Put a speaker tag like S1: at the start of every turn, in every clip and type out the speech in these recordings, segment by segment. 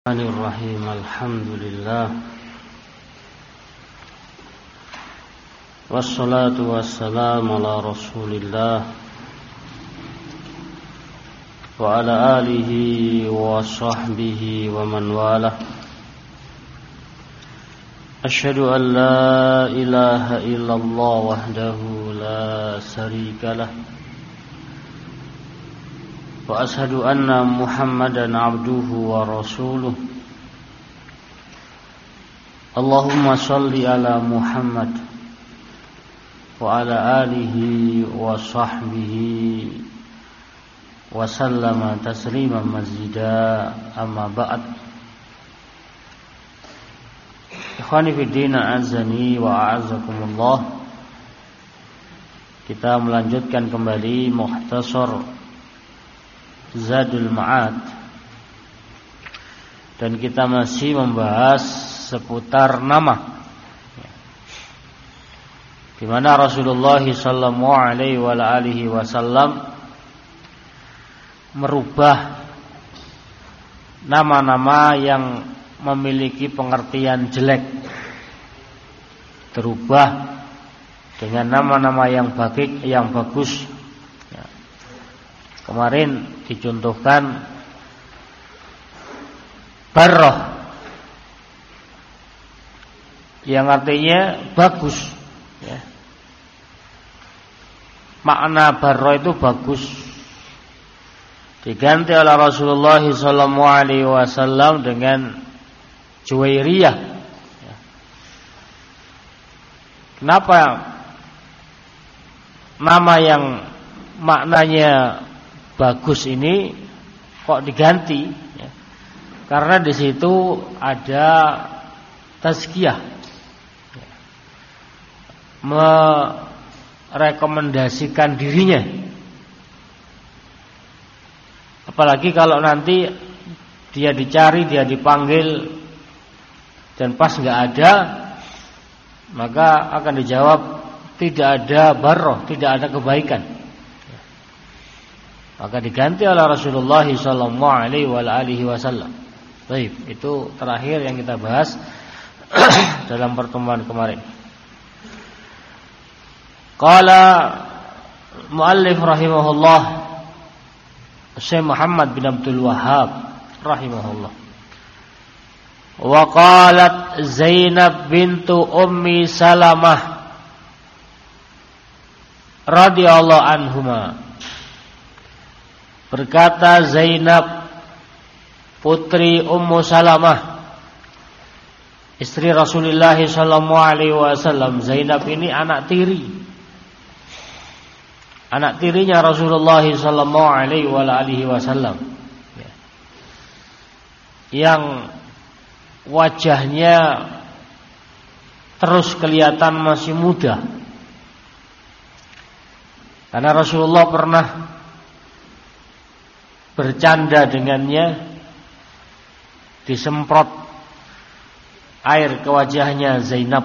S1: Bismillahirrahmanirrahim. Alhamdulillah. Wassalatu wassalamu ala Rasulillah wa ala alihi wa sahbihi wa man walah. Asyhadu an la ilaha illallah wahdahu la syarika lah. Wa ashhadu anna Muhammadan abduhu wa rasuluh. Allahumma shalli ala Muhammad wa ala alihi wa sahbihi wa sallama tasliman mazida, amma ba'd. Ikhwani fid din, azani wa a'azzakumullah. Kita melanjutkan kembali Mukhtasar Zadul Ma'ad, dan kita masih membahas seputar nama, di mana Rasulullah sallallahu alaihi wasallam merubah nama-nama yang memiliki pengertian jelek, terubah dengan nama-nama yang bagus. Kemarin dicontohkan Barroh, yang artinya bagus, ya. Makna Barroh itu bagus, diganti oleh Rasulullah SAW dengan Juwairiyah. Kenapa nama yang maknanya bagus ini kok diganti? Ya. Karena di situ ada tazkiyah, ya, merekomendasikan dirinya. Apalagi kalau nanti dia dicari, dia dipanggil, dan pas nggak ada, maka akan dijawab tidak ada barroh, tidak ada kebaikan. Maka diganti oleh Rasulullah sallallahu alaihi wasallam. Baik, itu terakhir yang kita bahas dalam pertemuan kemarin. Qala muallif rahimahullah, Syekh Muhammad bin Abdul Wahhab rahimahullah. Wa qalat Zainab bintu Ummi Salamah radhiyallahu anhuma. Berkata Zainab putri Ummu Salamah, istri Rasulullah sallallahu alaihi wasallam. Zainab ini anak tirinya Rasulullah sallallahu alaihi wasallam, yang wajahnya terus kelihatan masih muda, karena Rasulullah pernah bercanda dengannya, disemprot air ke wajahnya Zainab,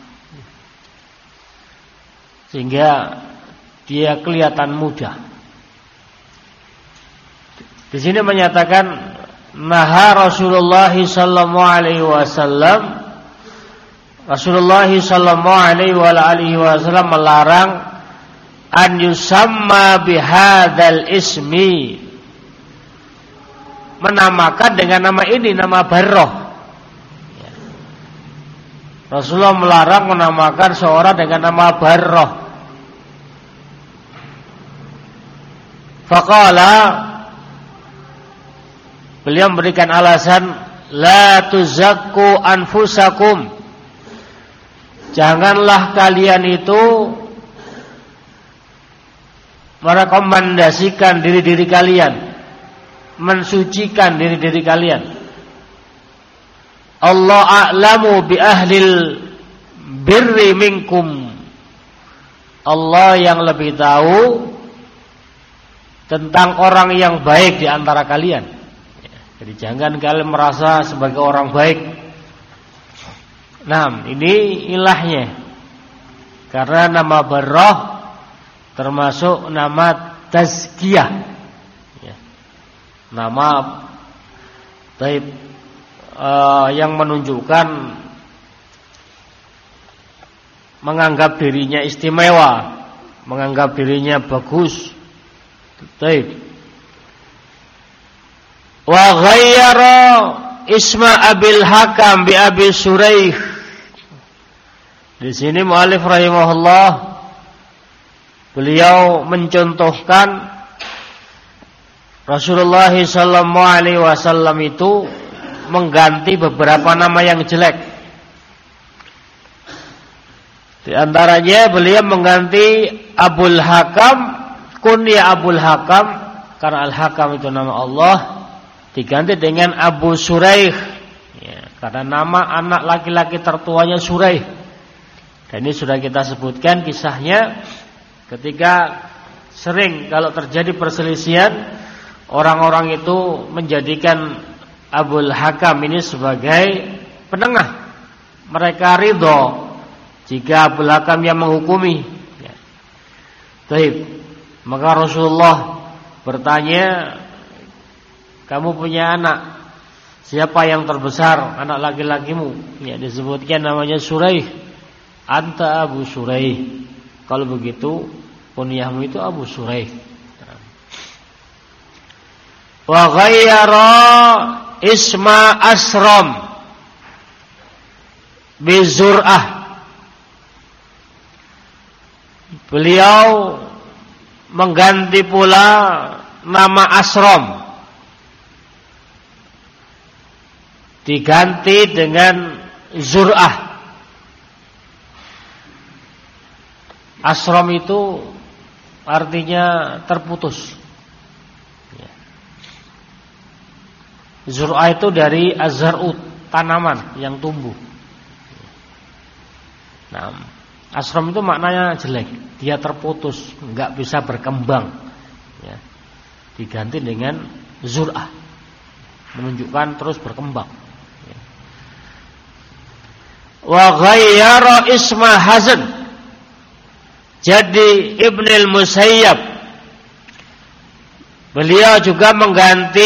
S1: sehingga dia kelihatan muda. Di sini menyatakan naha Rasulullah sallallahu alaihi wasallam, Rasulullah sallallahu alaihi wasallam melarang an yusamma bihadzal ismi, menamakan dengan nama ini, nama Barroh. Rasulullah melarang menamakan seorang dengan nama Barroh. Faqala, beliau memberikan alasan, la tuzakku anfusakum, janganlah kalian itu merekomendasikan diri-diri kalian, mensucikan diri-diri kalian. Allah a'lamu bi ahlil birri minkum, Allah yang lebih tahu tentang orang yang baik di antara kalian. Jadi jangan kalian merasa sebagai orang baik. Nah, ini ilahnya, karena nama Barroh termasuk nama tazkiyah, nama taib yang menunjukkan menganggap dirinya istimewa, menganggap dirinya bagus. Baik. Wa ghayyara isma Abil Hakam bi Abi Suraih. Di sini muallif rahimahullah beliau mencontohkan Rasulullah sallallahu alaihi wasallam itu mengganti beberapa nama yang jelek. Di antaranya beliau mengganti Abul Hakam, kunyah Abul Hakam, karena Al-Hakam itu nama Allah, diganti dengan Abu Suraih, ya, karena nama anak laki-laki tertuanya Suraih. Dan ini sudah kita sebutkan kisahnya ketika sering kalau terjadi perselisihan, orang-orang itu menjadikan Abul Hakam ini sebagai penengah. Mereka ridho jika Abul Hakam yang menghukumi, ya. Baik. Maka Rasulullah bertanya, kamu punya anak, siapa yang terbesar anak laki-lakimu? Ya, disebutkan namanya Suraih. Anta Abu Suraih. Kalau begitu kunyahmu itu Abu Suraih. Wa ghayyara isma Asram bi Zur'ah. Beliau mengganti pula nama Asram, diganti dengan Zur'ah. Asram itu artinya terputus. Zur'ah itu dari az-zar'ut, tanaman yang tumbuh. Nah, asram itu maknanya jelek, dia terputus, enggak bisa berkembang, ya. Diganti dengan Zur'ah, menunjukkan terus berkembang, ya. Wa ghayyara isma Hazan, jadi Ibnul Musayyab. Beliau juga mengganti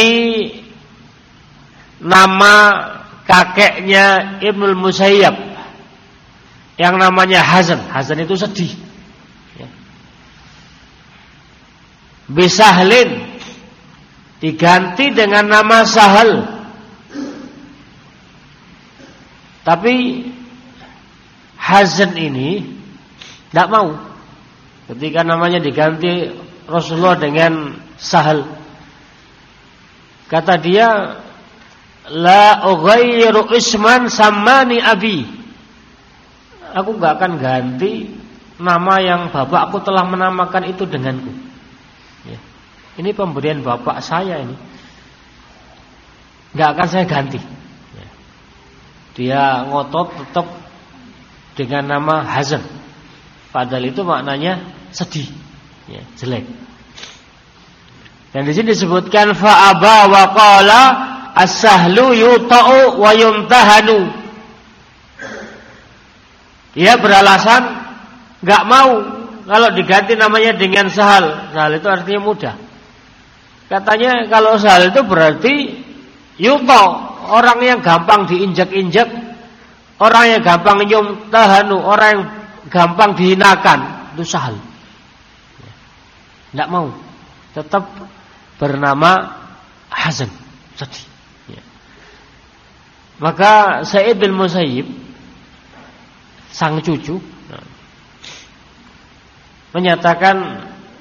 S1: nama kakeknya Ibnul Musayyab yang namanya Hazan. Hazan itu sedih, ya. Bisahlin, diganti dengan nama Sahal. Tapi Hazan ini tidak mau ketika namanya diganti Rasulullah dengan Sahal. Kata dia, la ughayyiru isman sammani abi. Aku enggak akan ganti nama yang bapakku telah menamakan itu denganku, ya. Ini pemberian bapak saya ini, enggak akan saya ganti, ya. Dia ngotot tetap dengan nama Hazan, padahal itu maknanya sedih, ya, jelek. Dan di sini disebutkan fa'aba wa qala as-sahlu yuta'u wa yumtahanu. Dia beralasan enggak mau kalau diganti namanya dengan Sahal. Sahal itu artinya mudah. Katanya kalau Sahal itu berarti yuta, orang yang gampang diinjak-injak, orang yang gampang yumtahanu, orang yang gampang dihinakan, itu Sahal. Enggak mau. Tetap bernama Hazan, sedih, ya. Maka Sa'id bin Musayyib, sang cucu, menyatakan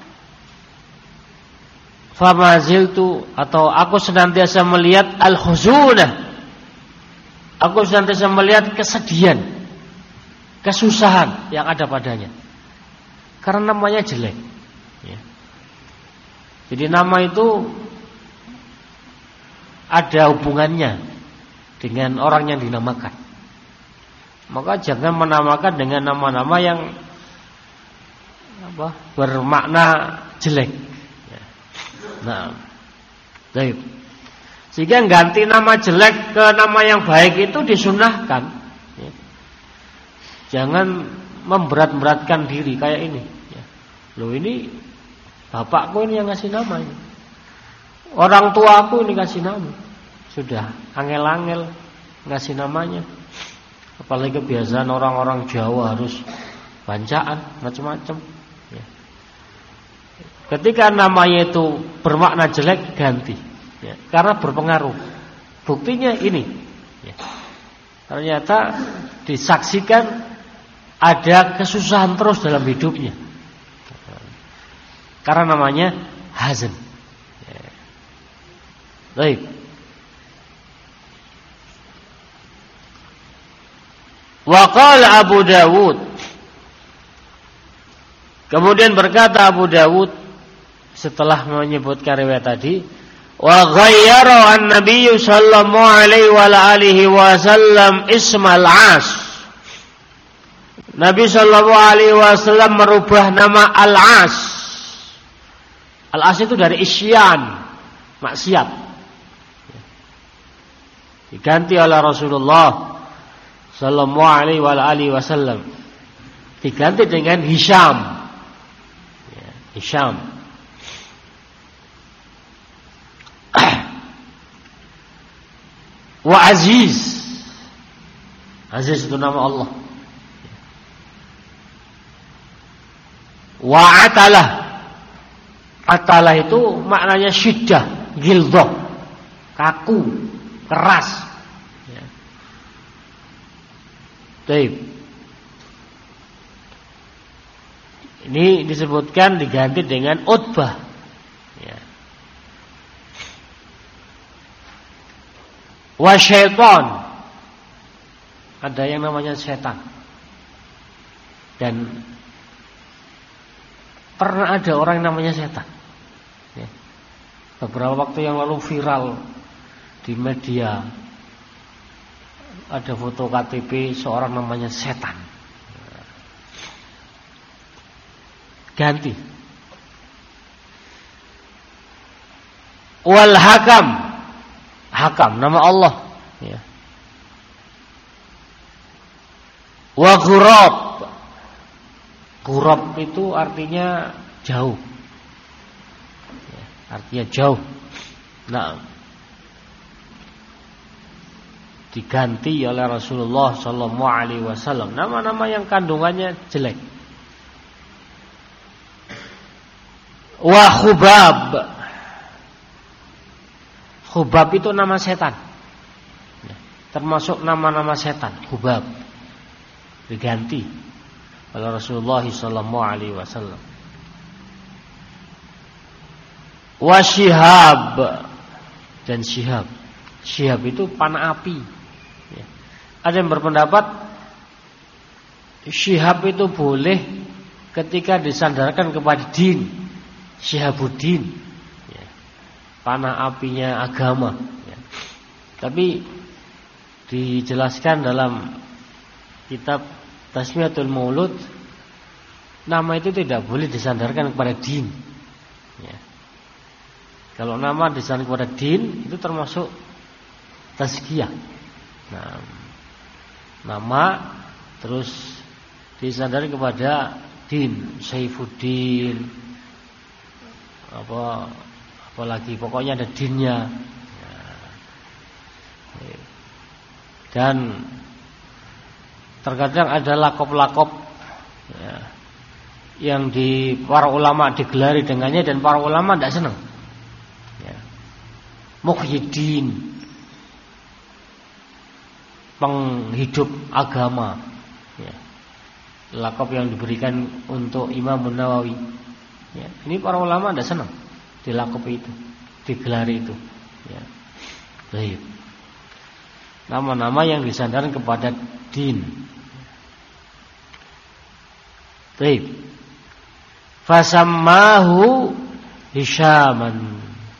S1: famaziltu, atau aku senantiasa melihat al-khuzunah, aku senantiasa melihat kesedihan, kesusahan yang ada padanya, karena namanya jelek, ya. Jadi nama itu ada hubungannya dengan orang yang dinamakan. Maka jangan menamakan dengan nama-nama yang bermakna jelek, ya. Nah, baik. Sehingga ganti nama jelek ke nama yang baik itu disunahkan, ya. Jangan memberat-beratkan diri kayak ini, ya. Loh, ini bapakku ini yang ngasih nama ini, orang tuaku ini kasih nama, sudah angel-angel ngasih namanya. Apalagi kebiasaan orang-orang Jawa harus bancaan macam-macam. Ya. Ketika namanya itu bermakna jelek, ganti. Ya. Karena berpengaruh. Buktinya ini. Ya. Ternyata disaksikan ada kesusahan terus dalam hidupnya. Karena namanya Hazan. Ya. Baik. Wa qala Abu Dawud. Kemudian berkata Abu Dawud setelah menyebutkan riwayat tadi, wa ghayyara an-nabiy sallallahu alaihi wa alihi wasallam ismal As. Nabi sallallahu alaihi wasallam merubah nama Al-As. Al-As itu dari isyan, maksiat. Diganti oleh Rasulullah sallallahu alaihi wa alihi wasallam, diganti dengan Hisham. Ya, Hisham. Wa Aziz. Aziz itu nama Allah. Wa Atalah. Atalah itu maknanya syiddah, gildah, kaku, keras. Baik. Ini disebutkan diganti dengan Utbah. Ya. Wa syaitan. Ada yang namanya setan. Dan pernah ada orang yang namanya setan. Ya. Beberapa waktu yang lalu viral di media. Ada foto KTP seorang namanya setan. Ganti. Wal Hakam. Hakam nama Allah. Ya. Wa Ghurab. Ghurab itu artinya jauh. Ya, artinya jauh. Nah, diganti oleh Rasulullah sallallahu alaihi wasallam nama-nama yang kandungannya jelek. Wa Khubab. Khubab itu nama setan. Termasuk nama-nama setan, Khubab. Diganti oleh Rasulullah sallallahu alaihi wasallam. Wa Shihab dan Shihab. Shihab itu panah api. Ada yang berpendapat Syihab itu boleh ketika disandarkan kepada din, Syihabuddin, ya, panah apinya agama. Ya. Tapi dijelaskan dalam kitab Tasmiyatul Maulud, nama itu tidak boleh disandarkan kepada din. Ya. Kalau nama disandarkan kepada din itu termasuk tazkiyah. Nah, nama terus disandari kepada din, Saifuddin, apalagi pokoknya ada dinnya. Dan terkadang ada lakop-lakop ya, yang di para ulama digelari dengannya dan para ulama tidak senang. Ya. Muhyiddin, penghidup agama, ya. Lakop yang diberikan untuk Imam Nawawi. Ya. Ini para ulama tidak senang dilakop itu, digelari itu. Ya. Baik. Nama-nama yang disandarkan kepada din. Baik. Fasammahu Hishaman.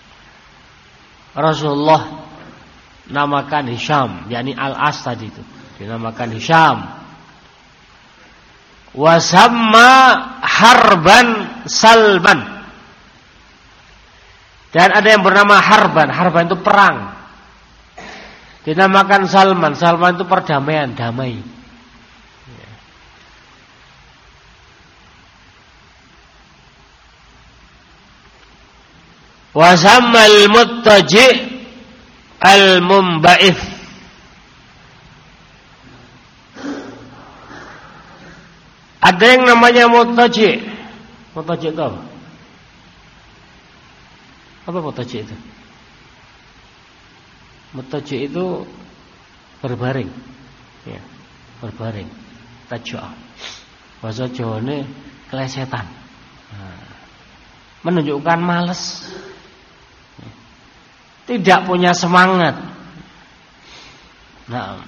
S1: Rasulullah namakan Hisham, yakni Al-As tadi itu, dinamakan Hisham. Wasamma Harban Salman. Dan ada yang bernama Harban. Harban itu perang. Dinamakan Salman. Salman itu perdamaian, damai. Wasamma Al-Muttaji' Al-Mumba'ith. Ada yang namanya mutaji. Mutaji itu apa? Apa mutaji itu? Mutaji itu berbaring. Ya, berbaring. Tajwa. Bahasa Jawa ini kelesetan. Menunjukkan malas. Tidak punya semangat. Nah.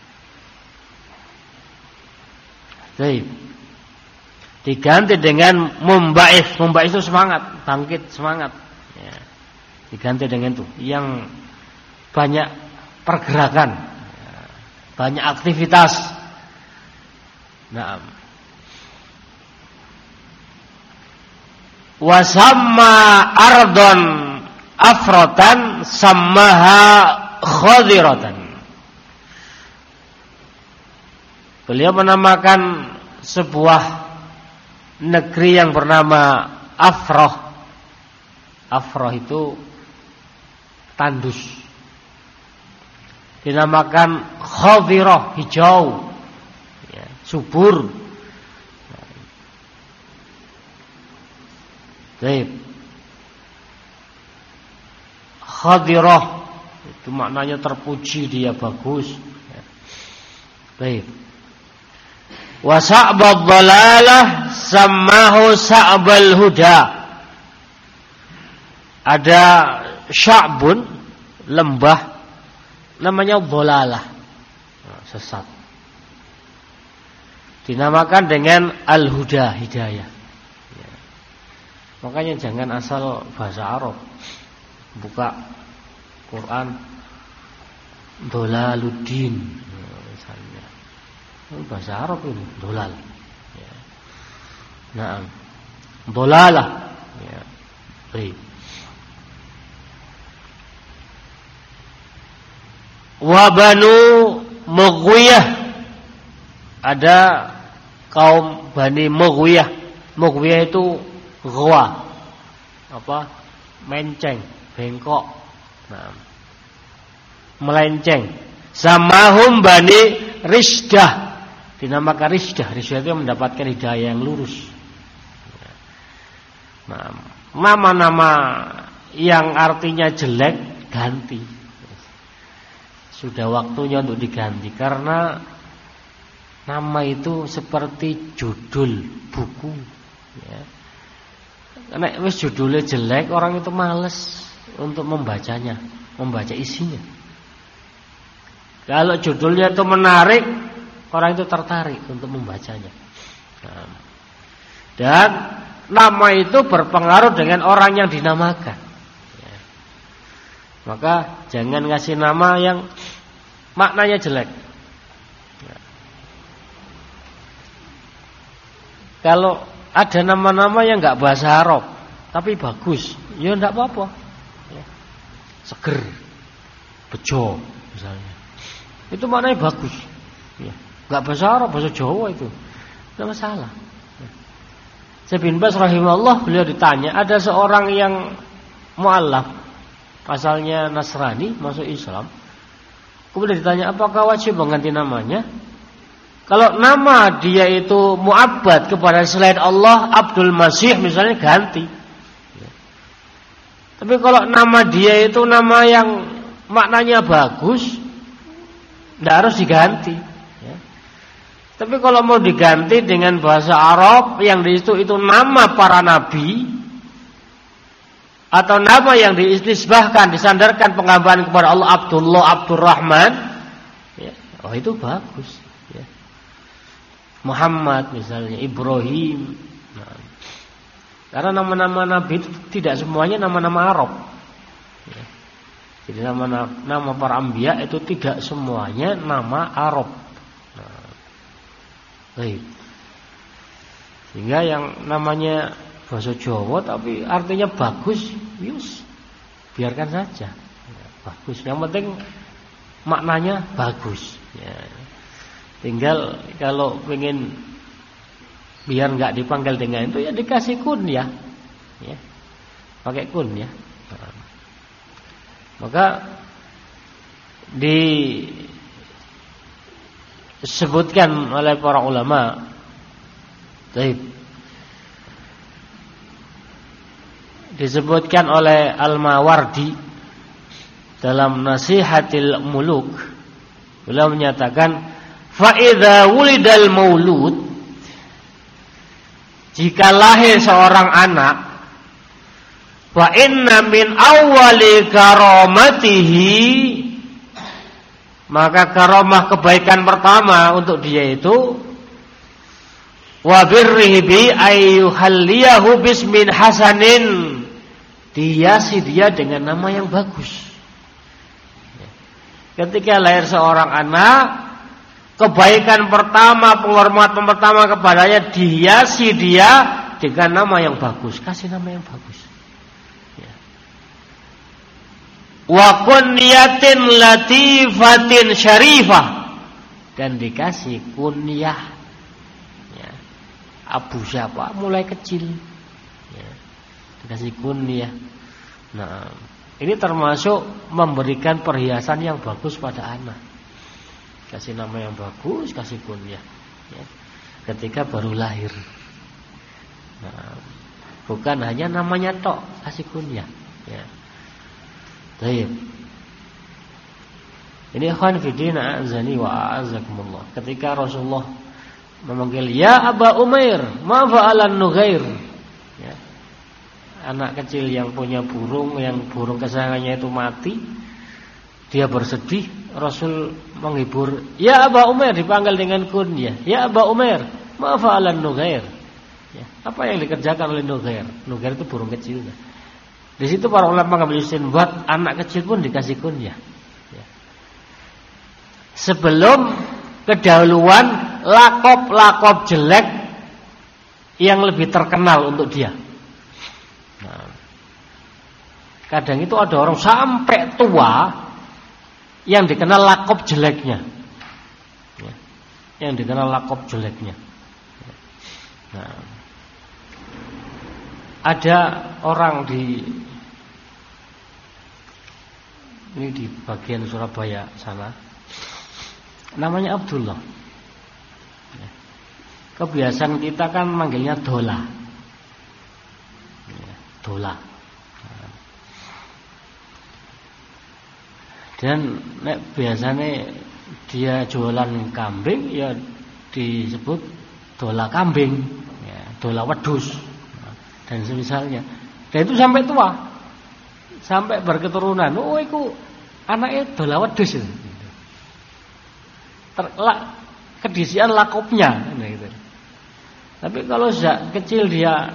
S1: Baik. Diganti dengan mumba'is. Mumba'is itu semangat, bangkit semangat. Ya. Diganti dengan itu yang banyak pergerakan, banyak aktivitas. Nah. Wasamma ardon afrotan sammaha khadiratan. Beliau menamakan sebuah negeri yang bernama Afroh. Afroh itu tandus. Dinamakan khadirah, hijau, ya, subur. Baik. Khadirah itu maknanya terpuji, dia bagus. Baik. Wa sa'bad dhalalah sammahu sa'bal huda. Ada sya'bun, lembah, namanya dhalalah, sesat. Dinamakan dengan al-huda, hidayah. Ya. Makanya jangan asal bahasa Arab. Buka Quran dhalaluddin misalnya. Bahasa Arab ini dolal. Ya. Nah, dolalah. Ya. Baik. Wa banu Mughwiyah. Ada kaum Bani Mughwiyah. Mughwiyah itu ghawa. Apa? Menceng, bengkok. Nah. Melenceng. Samahum Bani Risdah. Dinamakan Risdah. Risdah itu mendapatkan hidayah yang lurus. Nah, nama-nama yang artinya jelek ganti. Sudah waktunya untuk diganti. Karena nama itu seperti judul buku. Ya. Karena wis judulnya jelek, orang itu malas untuk membacanya, membaca isinya. Kalau judulnya itu menarik, orang itu tertarik untuk membacanya. Nah, dan nama itu berpengaruh dengan orang yang dinamakan. Ya. Maka jangan ngasih nama yang maknanya jelek. Ya. Kalau ada nama-nama yang nggak bahasa Arab, tapi bagus, ya nggak apa-apa. Ya. Seger, bejo, misalnya. Itu maknanya bagus. Ya. Nggak bahasa Arab, bahasa Jawa itu, nggak masalah. Ya. Syekh bin Baz rahimahullah, beliau ditanya, ada seorang yang mu'allaf, asalnya Nasrani, masuk Islam. Kemudian ditanya, apakah wajib mengganti namanya? Kalau nama dia itu mu'abbad kepada selain Allah, Abdul Masih misalnya, ganti. Ya. Tapi kalau nama dia itu nama yang maknanya bagus, tidak harus diganti. Ya. Tapi kalau mau diganti dengan bahasa Arab yang di situ itu nama para nabi atau nama yang diistisbahkan, disandarkan pengambahan kepada Allah, Abdullah, Abdurrahman, ya, oh itu bagus. Ya. Muhammad misalnya, Ibrahim. Nah, karena nama-nama nabi itu tidak semuanya nama-nama Arab. Ya. Jadi nama para anbiya itu tidak semuanya nama Arab. Nah, baik. Sehingga yang namanya bahasa Jawa tapi artinya bagus, yus, biarkan saja. Ya, bagus. Yang penting maknanya bagus. Ya. Tinggal kalau pengen biar nggak dipanggil dengan itu ya dikasih kunyah. Ya. Pakai kunyah. Nah. Maka disebutkan oleh para ulama Baik. Disebutkan oleh Al-Mawardi dalam Nasihatil Muluk, beliau menyatakan fa idza wulidal maulud, jika lahir seorang anak, fa inna min awwali karamatihi, maka karamah kebaikan pertama untuk dia itu wa birrihi bi ayyuhalliyahu bismin hasanin, dihiasi dia dengan nama yang bagus. Ketika lahir seorang anak, kebaikan pertama, penghormatan pertama kepadanya, dihiasi dia dengan nama yang bagus, kasih nama yang bagus. Wa kunyatin latifatin syarifah, dan dikasih kunyah. Abu siapa? Mulai kecil. Dikasih kunyah. Nah, ini termasuk memberikan perhiasan yang bagus pada anak. Kasih nama yang bagus, kasih kunyah. Ketika baru lahir. Nah, bukan hanya namanya tok, kasih kunyah. Baik. Ini ikhwan fillah azani wa a'azakumullah. Ketika Rasulullah memanggil ya Aba Umair, ma fa'alan Nughair. Anak kecil yang punya burung, yang burung kesayangannya itu mati, dia bersedih. Rasul menghibur, ya Aba Umair, dipanggil dengan kunyah, ya Aba Umair, ma fa'alan Nughair. Apa yang dikerjakan oleh Nughair? Nughair itu burung kecil. Di situ para ulama mengambil istinbat, anak kecil pun dikasih kunyah. Sebelum kedahuluan lakop-lakop jelek yang lebih terkenal untuk dia. Nah, kadang itu ada orang sampai tua yang dikenal lakop jeleknya, yang dikenal lakop jeleknya. Nah, ada orang ini di bagian Surabaya sana, namanya Abdullah. Kebiasaan kita kan manggilnya Dola. Dola. Dan biasanya dia jualan kambing, ya disebut Dola kambing, Dola wedhus, dan semisalnya. Dan itu sampai tua, sampai berketurunan. Oh, itu anaknya Dola wedhus. Kedisian lakopnya gitu. Tapi kalau sejak kecil dia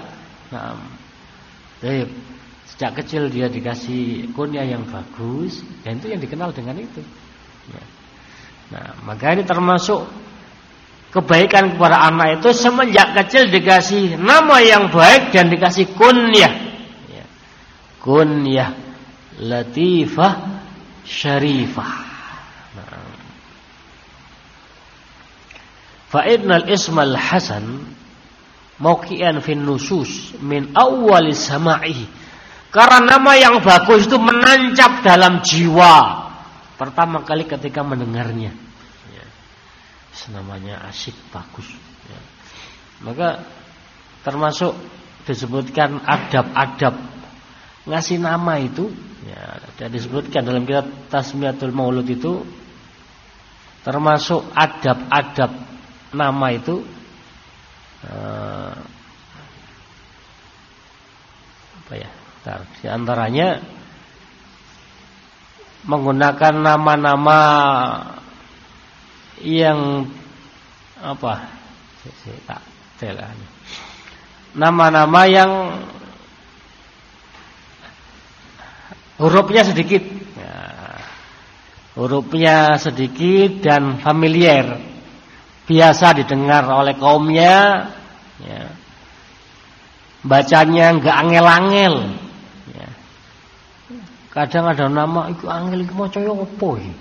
S1: sejak kecil dia dikasih kunyah yang bagus, dan itu yang dikenal dengan itu. Nah, maka ini termasuk kebaikan kepada anak itu, semenjak kecil dikasih nama yang baik dan dikasih kunyah. Kunyah latifah syarifah. Fa innal ismal hasan mauqi'an fin nusus min awwali sama'i. Karena nama yang bagus itu menancap dalam jiwa pertama kali ketika mendengarnya. Namanya asyik, bagus. Maka termasuk disebutkan adab-adab ngasih nama itu, dan disebutkan dalam kitab Tasmiyatul Maulud itu, termasuk adab-adab nama itu di antaranya menggunakan nama-nama yang nama-nama yang hurufnya sedikit, hurufnya sedikit dan familiar, biasa didengar oleh kaumnya, bacanya enggak angel-angel. Kadang ada nama itu angel, itu maca opo iki.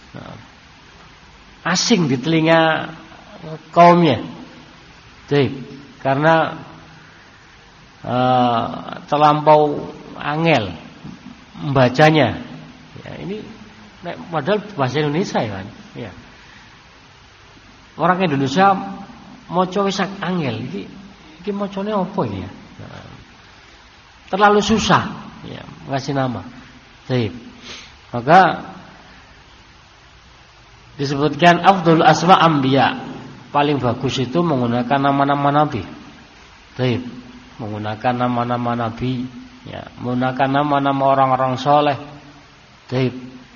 S1: Asing di telinga kaumnya. Karena terlampau angel membacanya. Ini padahal bahasa Indonesia kan. Orang Indonesia maca wis angel iki Iki macane apa ini ya? Terlalu susah ya ngasih nama. Baik. Maka disebutkan afdhul asma anbiya. Paling bagus itu menggunakan nama-nama nabi. Baik. Menggunakan nama-nama nabi, ya, menggunakan nama-nama orang-orang soleh. Baik.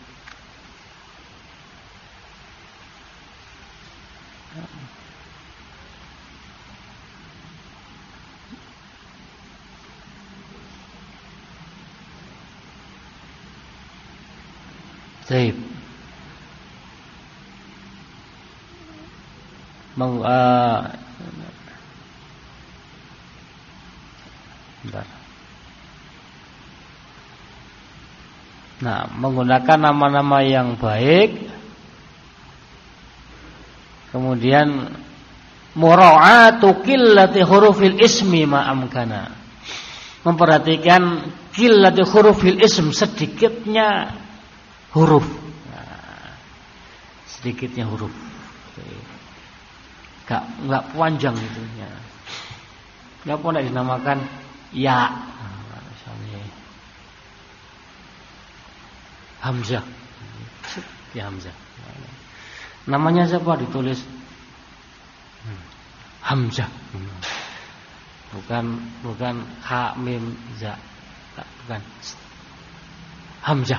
S1: Baik. Nah, menggunakan nama-nama yang baik, kemudian mura'atu qillati hurufil ismi ma amkana. Memperhatikan qillati hurufil ism, sedikitnya huruf. Nah, sedikitnya huruf. Enggak panjang itu ya. Enggak pernah dinamakan ya. Misalnya Hamzah. Ya Hamzah. Namanya siapa ditulis Hamzah. Bukan ha mim za. Bukan. Hamzah.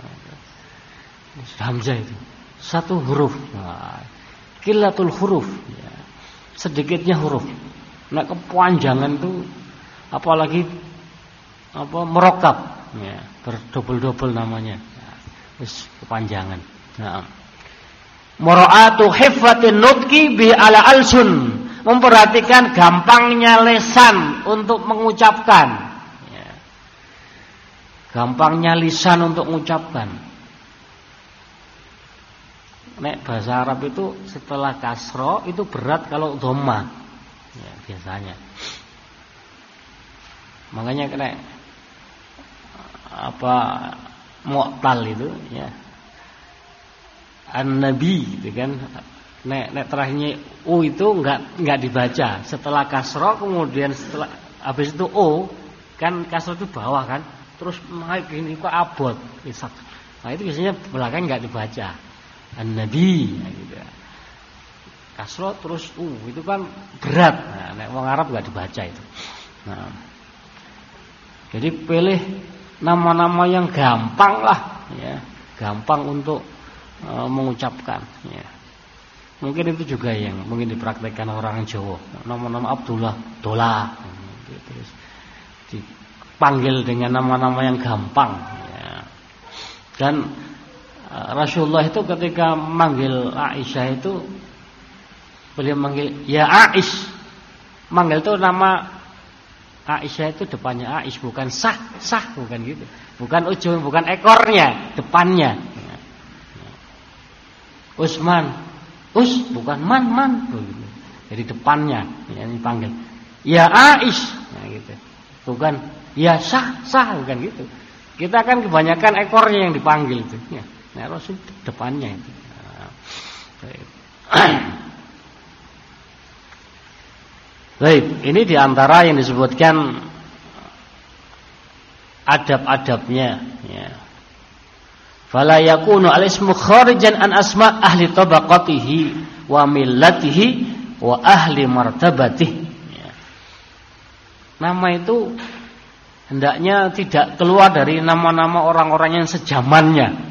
S1: Hamzah itu satu huruf. Qillatul huruf ya. Sedikitnya huruf. Nah, kepanjangan itu apalagi merokap ya, berdobel-dobel namanya. Wis kepanjangan. Nah. Mura'atu hiffatin nutqi bi ala alsun. Memperhatikan gampangnya lisan untuk mengucapkan ya. Gampangnya lisan untuk mengucapkan. Nek bahasa Arab itu setelah kasro itu berat kalau dhamma ya, biasanya. Makanya nek mu'tal itu ya. An-nabi itu kan nek terakhirnya u itu enggak dibaca. Setelah kasro kemudian setelah habis itu o kan kasro itu bawah kan. Terus naik ini kok abot. Nah itu biasanya belakang enggak dibaca. An-nabi gitu. Kasro terus itu kan berat. Nah, nek wong Arab enggak dibaca itu. Nah. Jadi pilih nama-nama yang gampang lah ya, gampang untuk mengucapkan ya. Mungkin itu juga yang mungkin dipraktekkan orang Jawa. Nama-nama Abdullah, Dola terus dipanggil dengan nama-nama yang gampang ya. Dan Rasulullah itu ketika manggil Aisyah itu beliau manggil ya Aish. Manggil itu nama Aisyah itu depannya Aish, bukan sah bukan gitu. Bukan ujung, bukan ekornya, depannya. Usman, bukan man begitu. Jadi depannya ya dipanggil. Ya Aish, nah gitu. Bukan ya sah bukan gitu. Kita kan kebanyakan ekornya yang dipanggil itu ya. Nah, Rasul depannya itu. Baik, ini diantara yang disebutkan adab-adabnya. Ya. Fala yakunu al-ismu kharijan an asma ahli tabaqatihi wa millatihi wa ahli martabatihi. Ya. Nama itu hendaknya tidak keluar dari nama-nama orang-orang yang sejamannya.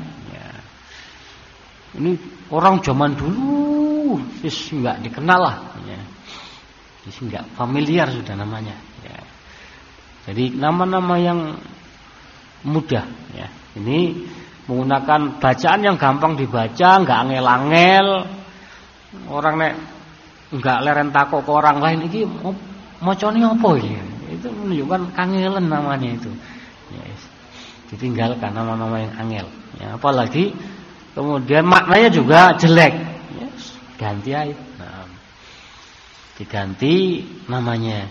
S1: Ini orang zaman dulu, enggak dikenal lah, ya. Enggak familiar sudah namanya. Ya. Jadi nama-nama yang mudah, ya. Ini menggunakan bacaan yang gampang dibaca, enggak angel-angel. Orang nek enggak leren takok ke orang lain iki macane apa iki? Itu menunjukkan kangelan namanya itu. Ya. Ditinggalkan nama-nama yang angel. Ya, apalagi kemudian maknanya juga jelek, yes, ganti aja. Nah, diganti namanya.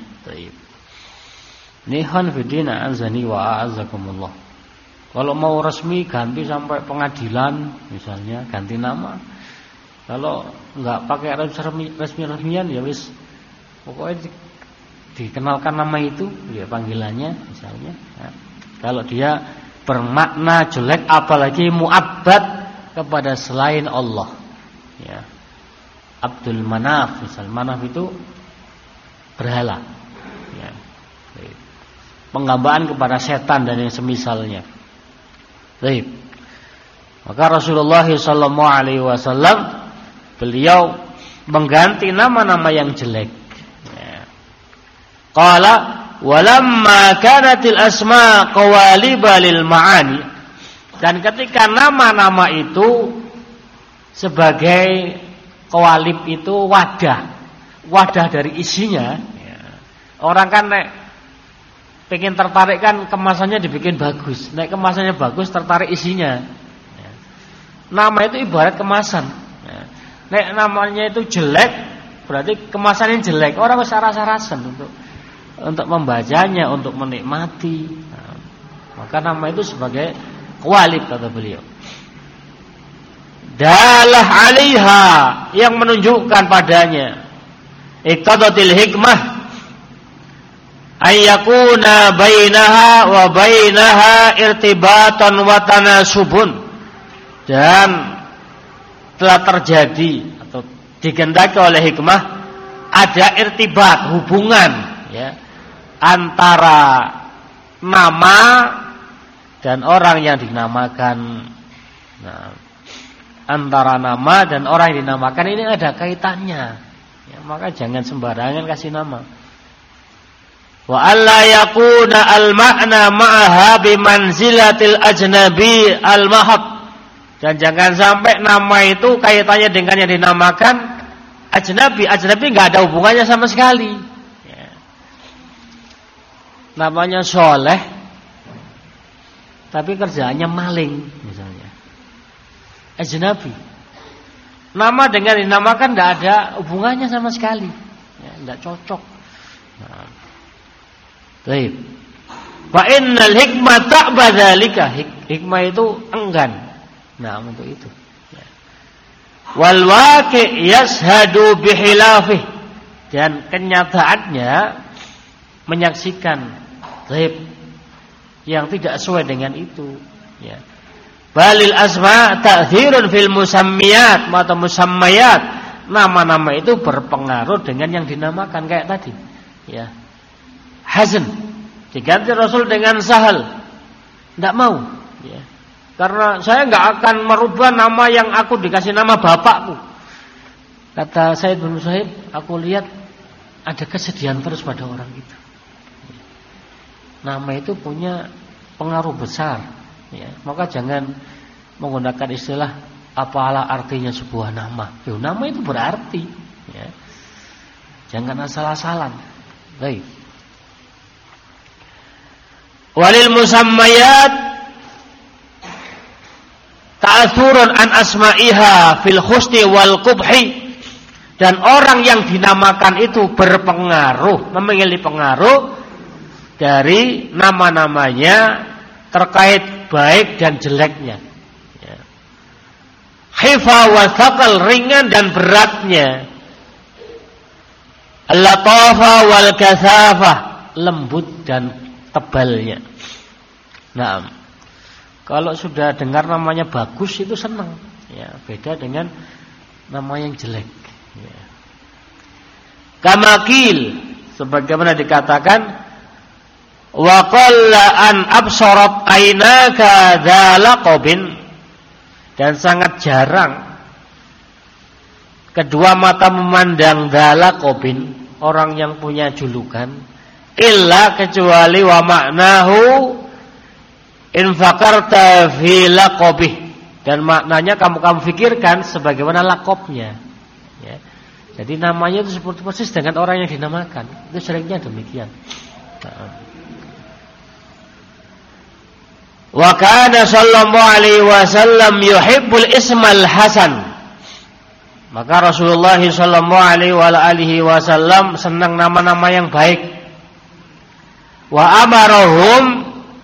S1: Nihon fidina anzani wa a'azakumullah. Kalau mau resmi ganti sampai pengadilan, misalnya ganti nama. Kalau enggak pakai resmi-resmian ya wis pokoknya dikenalkan nama itu, ya panggilannya misalnya. Ya. Kalau dia bermakna jelek, apalagi mu'abbad kepada selain Allah. Ya. Abdul Manaf, misal Manaf itu berhala. Ya. Penghambaan kepada setan dan yang semisalnya. Baik. Maka Rasulullah SAW beliau mengganti nama-nama yang jelek. Qala walamma kanatil asma qawaliba lil ma'ani. Dan ketika nama-nama itu sebagai qawalib itu wadah dari isinya. Orang kan nek pengen tertarik kan kemasannya dibikin bagus. Nek kemasannya bagus tertarik isinya. Nama itu ibarat kemasan. Nek namanya itu jelek berarti kemasannya jelek. Orang wis rasa-rasen untuk membacanya, untuk menikmati. Maka nama itu sebagai qawalib kata beliau. Dalah 'alaiha yang menunjukkan padanya. Iqtadatil hikmah ayyakuna bainaha wa bainaha irtibatan wa tanasubun. Dan telah terjadi atau dikehendaki oleh hikmah ada irtibat, hubungan ya, antara nama dan orang yang dinamakan. Nah, antara nama dan orang yang dinamakan ini ada kaitannya. Ya, maka jangan sembarangan kasih nama. Wa alla yakuna al-ma'na ma'aha bi manzilatil ajnabi al-mahad. Dan jangan sampai nama itu kaitannya dengan yang dinamakan ajnabi. Ajnabi enggak ada hubungannya sama sekali. Ya. Namanya Soleh, tapi kerjaannya maling misalnya. Ajnabi. Nama dengan dinamakan tidak ada hubungannya sama sekali. Ya, tidak cocok. Nah. Baik. Fa innal hikmah ta'badzalika. Hikmah itu enggan. Nah, untuk itu. Ya. Wal waqi' yashhadu bihilafih. Dan kenyataannya menyaksikan ghaib yang tidak sesuai dengan itu. Ya. Balil asma ta'thirun fil musammiyat atau musammayat. Nama-nama itu berpengaruh dengan yang dinamakan kayak tadi. Ya. Hazn diganti Rasul dengan Sahal. Tidak mau. Ya. Karena saya enggak akan merubah nama yang aku dikasih nama bapakku. Kata Said bin Musayyib, aku lihat ada kesedihan terus pada orang itu. Nama itu punya pengaruh besar. Ya, maka jangan menggunakan istilah apalah artinya sebuah nama. Yo, nama itu berarti. Ya. Jangan asal-asalan. Baik. Walil musammayat ta'athurun an asma'iha fil husni wal qubhi. Dan orang yang dinamakan itu berpengaruh, memiliki pengaruh dari nama-namanya terkait baik dan jeleknya. Ya. Khifa wa thaqal, ringan dan beratnya. Al-latafa wal kathafah, lembut dan tebalnya. Nah, kalau sudah dengar namanya bagus itu senang. Ya, beda dengan nama yang jelek. Ya. Kamakil, sebagaimana dikatakan, wa qalla an absarat aynaka dzalaqabin, dan sangat jarang kedua mata memandang dzalaqabin, orang yang punya julukan, illa kecuali wa maknahu in fakarta fi laqabih, dan maknanya kamu fikirkan sebagaimana laqabnya. Ya. Jadi namanya itu seperti persis dengan orang yang dinamakan. Itu seringnya demikian. Wa kana sallallahu alaihi wasallam yuhibbul ismal hasan. Maka Rasulullah sallallahu alaihi wasallam senang nama-nama yang baik. Wa amarahum,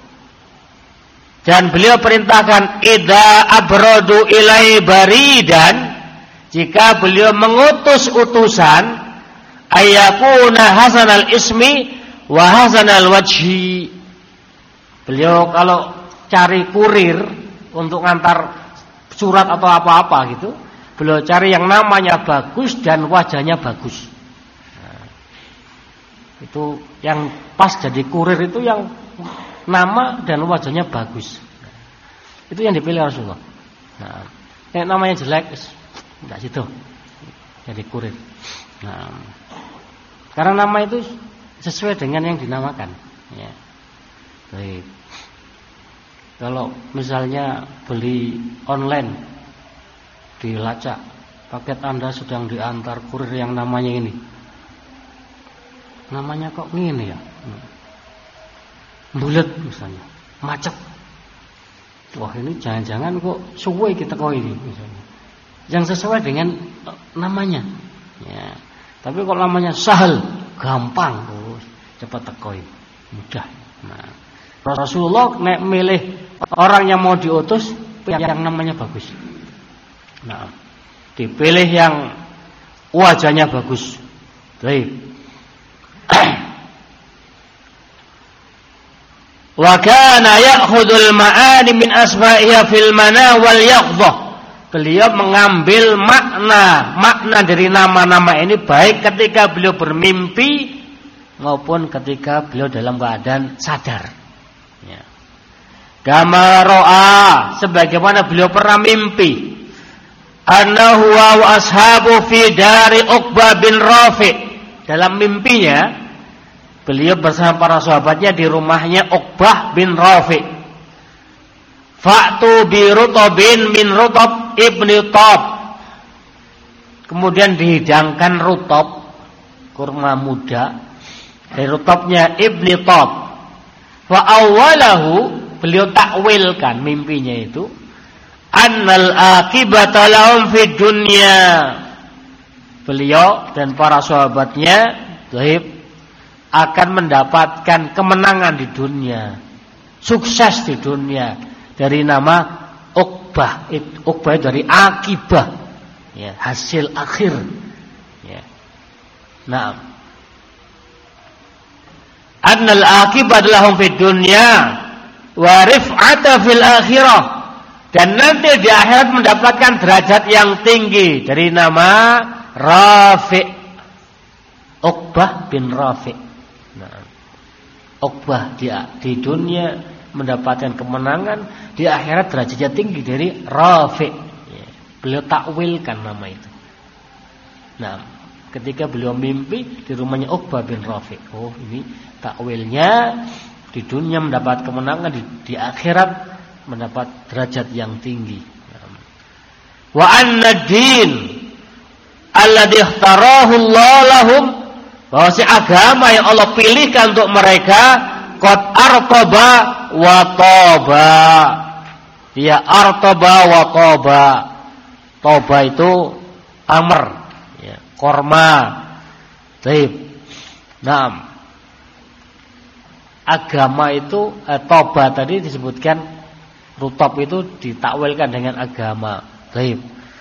S1: dan beliau perintahkan idza abradu ilai baridan, jika beliau mengutus utusan ayyakuna hasanal ismi wa hasanal wajhi. Beliau kalau cari kurir untuk ngantar surat atau apa-apa gitu, beliau cari yang namanya bagus dan wajahnya bagus. Nah, itu yang pas jadi kurir itu yang nama dan wajahnya bagus. Itu yang dipilih Rasulullah. Nah, yang namanya jelek enggak situ jadi kurir. Nah, karena nama itu sesuai dengan yang dinamakan. Ya. Baik. Kalau misalnya beli online dilacak, paket Anda sedang diantar kurir yang namanya ini. Namanya kok gini ya? Bulet misalnya, macet. Wah ini jangan-jangan kok suwe kita kok ini misalnya. Yang sesuai dengan namanya. Ya. Tapi kalau namanya sahal, gampang, cepat tekoi, mudah. Nah, Rasulullah nek milih orang yang mau diutus yang namanya bagus. Nah, dipilih yang wajahnya bagus. Baik. Wa kana ya'khudul ma'ani min asma'iha fil mana wal yaqdhah. Beliau mengambil makna dari nama-nama ini baik ketika beliau bermimpi maupun ketika beliau dalam keadaan sadar. Ya. Kama ra'a, sebagaimana beliau pernah mimpi, annahu wa ashabu fi dari Uqbah bin Rafi'. Dalam mimpinya beliau bersama para sahabatnya di rumahnya Uqbah bin Rafi'. Fa'tu bi rutabin min rutab ibni Tab. Kemudian dihidangkan rutab, kurma muda dari rutabnya ibni Tab. Fa awwalahu, beliau takwilkan mimpinya itu, annal akibata lahum fid dunya. Beliau dan para sahabatnya akan mendapatkan kemenangan di dunia, sukses di dunia. Dari nama Uqbah, Uqbah dari akibah, ya, hasil akhir. Ya. Nah, annal akibah lahum fid dunya wa rif'ata fil akhirah, dan nanti di akhirat mendapatkan derajat yang tinggi dari nama Rafi', Uqbah bin Rafi'. Nah, Uqbah di dunia mendapatkan kemenangan, di akhirat derajatnya tinggi dari Rafi'. Ya, beliau takwilkan nama itu. Nah, ketika beliau mimpi di rumahnya Uqbah bin Rafi', oh ini takwilnya di dunia mendapat kemenangan, di akhirat mendapat derajat yang tinggi. Wa anna din alladhi ikhtarahu Allah lahum, bahwa si agama yang Allah pilihkan untuk mereka qad artaba wa taba. Ya, artaba wa taba. Taba itu amr, ya, korma. Baik. Naam. Agama itu toba tadi disebutkan, rutab itu ditakwilkan dengan agama. Baik.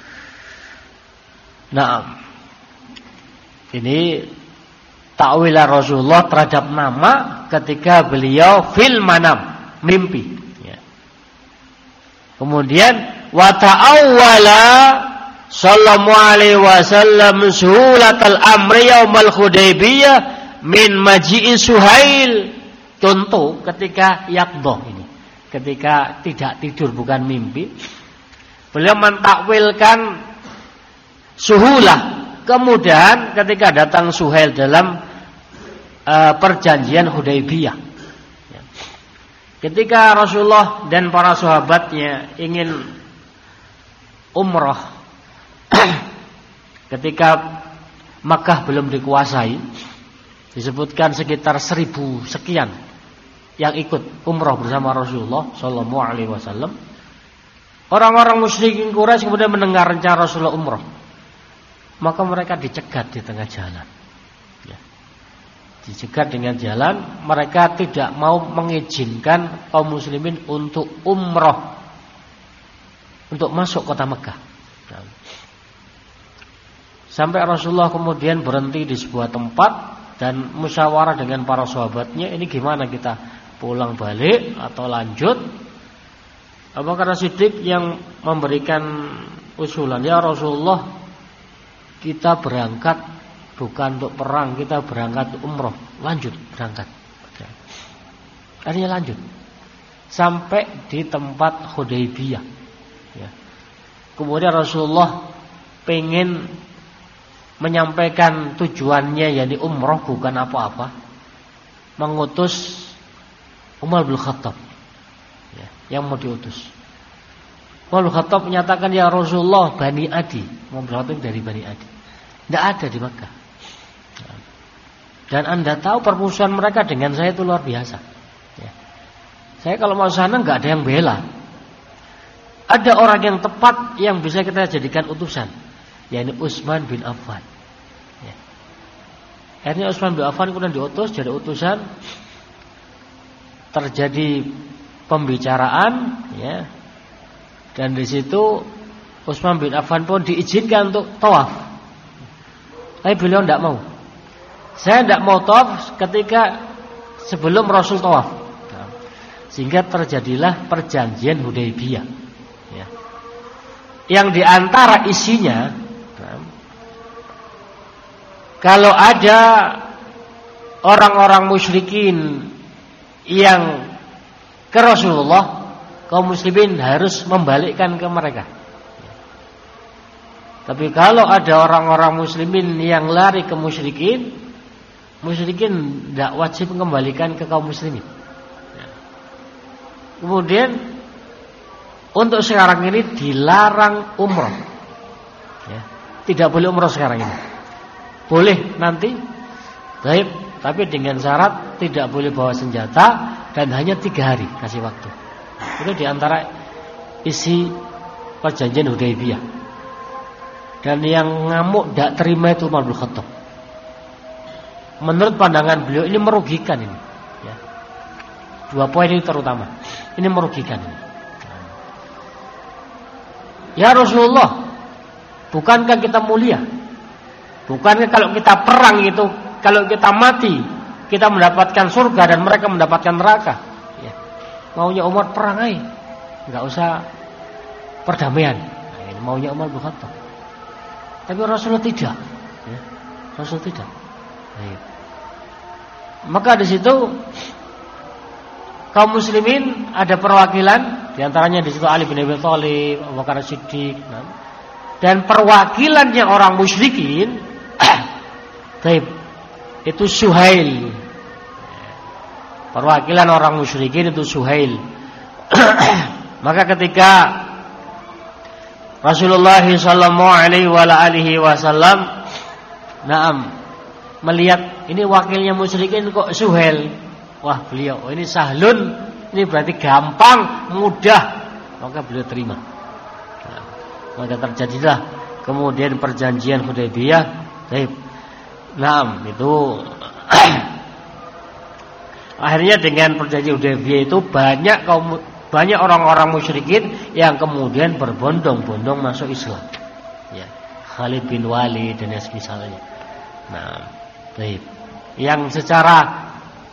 S1: Naam. Ini takwilan Rasulullah terhadap nama ketika beliau fil manam, mimpi. Ya. Kemudian wa ta'awwala sallallahu alaihi wasallam suhulatal amri yaumal Hudaybiyah min maji'i Suhail. Contoh ketika yaqdhah ini, ketika tidak tidur bukan mimpi, beliau mentakwilkan suhulah, kemudahan ketika datang Suhail dalam perjanjian Hudaybiyah. Ya. Ketika Rasulullah dan para sahabatnya ingin umrah, ketika Makkah belum dikuasai, disebutkan sekitar 1000 sekian yang ikut umrah bersama Rasulullah sallallahu alaihi wasallam. Orang-orang musyrikin Quraisy kemudian mendengar rencana Rasulullah umrah, maka mereka dicegat di tengah jalan. Ya. Dicegat dengan jalan, mereka tidak mau mengizinkan kaum muslimin untuk umrah, untuk masuk kota Mekah. Sampai Rasulullah kemudian berhenti di sebuah tempat dan musyawarah dengan para sahabatnya, ini gimana kita pulang balik atau lanjut? Abu Bakar Siddiq yang memberikan usulan, ya Rasulullah, kita berangkat bukan untuk perang, kita berangkat umroh, lanjut berangkat. Artinya lanjut sampai di tempat Hudaybiyah. Ya. Kemudian Rasulullah pengen menyampaikan tujuannya, yakni umroh bukan apa-apa, mengutus Umar bin Khattab, ya, yang mau diutus. Umar bin Khattab menyatakan, ya Rasulullah, Bani Adi, Umar bin Khattab dari Bani Adi, tidak ada di Makkah. Dan Anda tahu permusuhan mereka dengan saya itu luar biasa. Ya. Saya kalau mau sana nggak ada yang bela. Ada orang yang tepat yang bisa kita jadikan utusan, yakni Utsman bin Affan. Ya. Akhirnya Utsman bin Affan kemudian diutus jadi utusan. Terjadi pembicaraan, ya, dan di situ Utsman bin Affan pun diizinkan untuk tawaf. Tapi beliau tidak mau. Saya tidak mau tawaf ketika sebelum Rasul tawaf. Sehingga terjadilah perjanjian Hudaybiyah. Ya. Yang diantara isinya, kalau ada orang-orang musyrikin yang ke Rasulullah, kaum muslimin harus membalikkan ke mereka. Tapi kalau ada orang-orang muslimin yang lari ke musyrikin, musyrikin tidak wajib mengembalikan ke kaum muslimin. Kemudian untuk sekarang ini dilarang umroh, ya. Tidak boleh umroh sekarang ini. Boleh nanti, tapi dengan syarat tidak boleh bawa senjata dan hanya 3 hari kasih waktu. Itu diantara isi perjanjian Hudaybiyah. Dan yang ngamuk tidak terima itu Umar bin Khattab. Menurut pandangan beliau ini merugikan ini. Ya. 2 poin ini terutama. Ini merugikan ini. Ya Rasulullah, bukankah kita mulia? Bukankah kalau kita perang itu, kalau kita mati, kita mendapatkan surga dan mereka mendapatkan neraka? Ya. Maunya Umar perang aja, nggak usah perdamaian. Nah, ini maunya Umar bin Khattab. Tapi Rasulullah tidak. Ya. Rasul tidak. Baik. Maka di situ kaum muslimin ada perwakilan, diantaranya di situ Ali bin Abi Thalib, Abu Bakar Siddiq, dan perwakilannya orang musyrikin. Baik. Itu Suhail. Perwakilan orang musyrikin itu Suhail. Maka ketika Rasulullah SAW melihat ini wakilnya musyrikin kok Suhail, wah beliau, ini Sahlun, ini berarti gampang, mudah, maka beliau terima. Maka terjadilah kemudian perjanjian Hudaybiyah. Baik. Itu akhirnya dengan perjanjian Hudaybiyah itu banyak orang-orang musyrikin yang kemudian berbondong-bondong masuk Islam. Ya, Khalid bin Walid dan semisalnya. Baik. Yang secara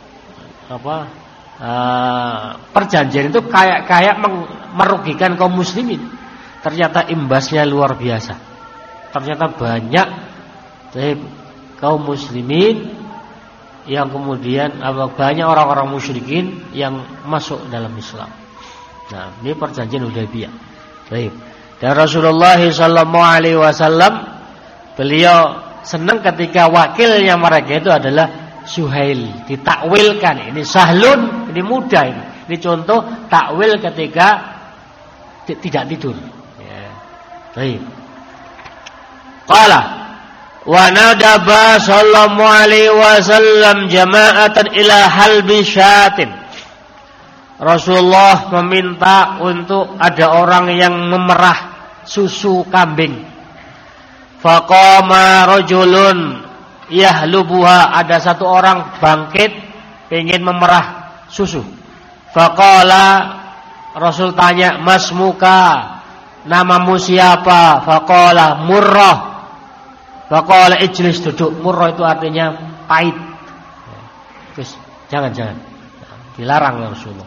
S1: perjanjian itu kayak merugikan kaum muslimin. Ternyata imbasnya luar biasa. Ternyata banyak kaum muslimin yang kemudian banyak orang-orang musyrikin yang masuk dalam Islam. Ini perjanjian Hudaybiyah. Baik. Dan Rasulullah SAW beliau senang ketika wakilnya mereka itu adalah Suhail. Ditakwilkan, ini Sahlun, ini mudah ini. Ini contoh takwil ketika tidak tidur. Ya. Baik. Qala wa nadaba sallallahu alaihi wasallam jama'atan ila halbi syatin. Rasulullah meminta untuk ada orang yang memerah susu kambing. Faqama rajulun yahlubuha, ada satu orang bangkit ingin memerah susu. Faqala, Rasul tanya, masmuka, namamu siapa? Faqala Murrah. Faqala ijlis, duduk. Murrah itu artinya pahit. Terus jangan. Dilarang oleh Rasulullah.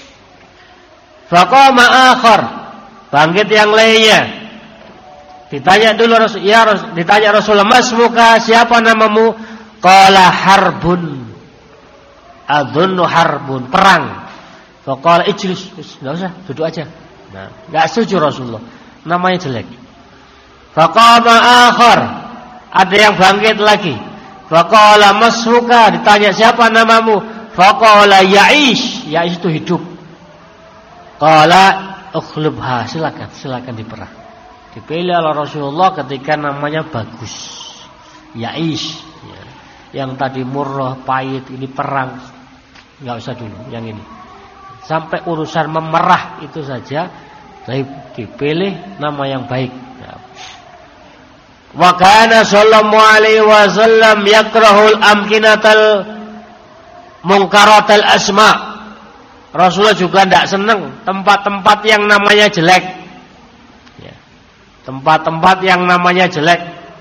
S1: Faqama akhar, bangkit yang lainnya. Ditanya dulu ditanya Rasulullah, "Masmuka, siapa namamu?" Qala harbun. Adzunnu harbun, perang. Faqala ijlis, enggak usah, duduk aja. Nah, enggak setuju Rasulullah. Namanya jelek. Faqama akhar, ada yang bangkit lagi. Faqala masmuka, ditanya siapa namamu? Faqala Ya'ish, Ya'ish itu hidup. Qala ukhlubha, silakan diperah. Dipilih oleh Rasulullah ketika namanya bagus. Ya'ish, ya. Yang tadi murrah, pahit, ini perang. Enggak usah dulu yang ini. Sampai urusan memerah itu saja dipilih nama yang baik. Ya. Wa kana sallallahu alaihi wasallam yakrahul amkinatal munkaratal asma. Rasulullah juga tidak senang tempat-tempat yang namanya jelek. Ya. Tempat-tempat yang namanya jelek.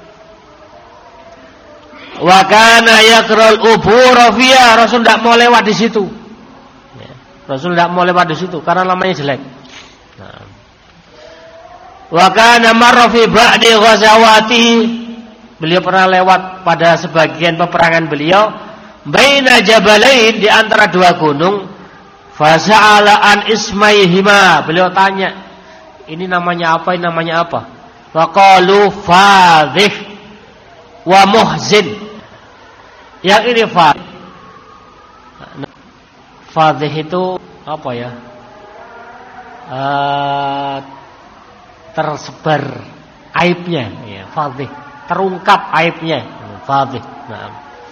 S1: Wa kana yakrahul ubur fiha. Rasul tidak mau lewat di situ. Ya. Rasul tidak mau lewat di situ karena namanya jelek. Nah. Wa kana marra fi ba'di ghazawati. Beliau pernah lewat pada sebagian peperangan beliau. Baina jabalain, di antara dua gunung. Fasa'ala an ismaihima. Beliau tanya, ini namanya apa? Ini namanya apa? Faqalu fadhih wa muhzin. Yang ini fadhih. Fadhih itu apa ya? Tersebar aibnya, ya, fadhih. Terungkap aibnya, fadhih. Nah.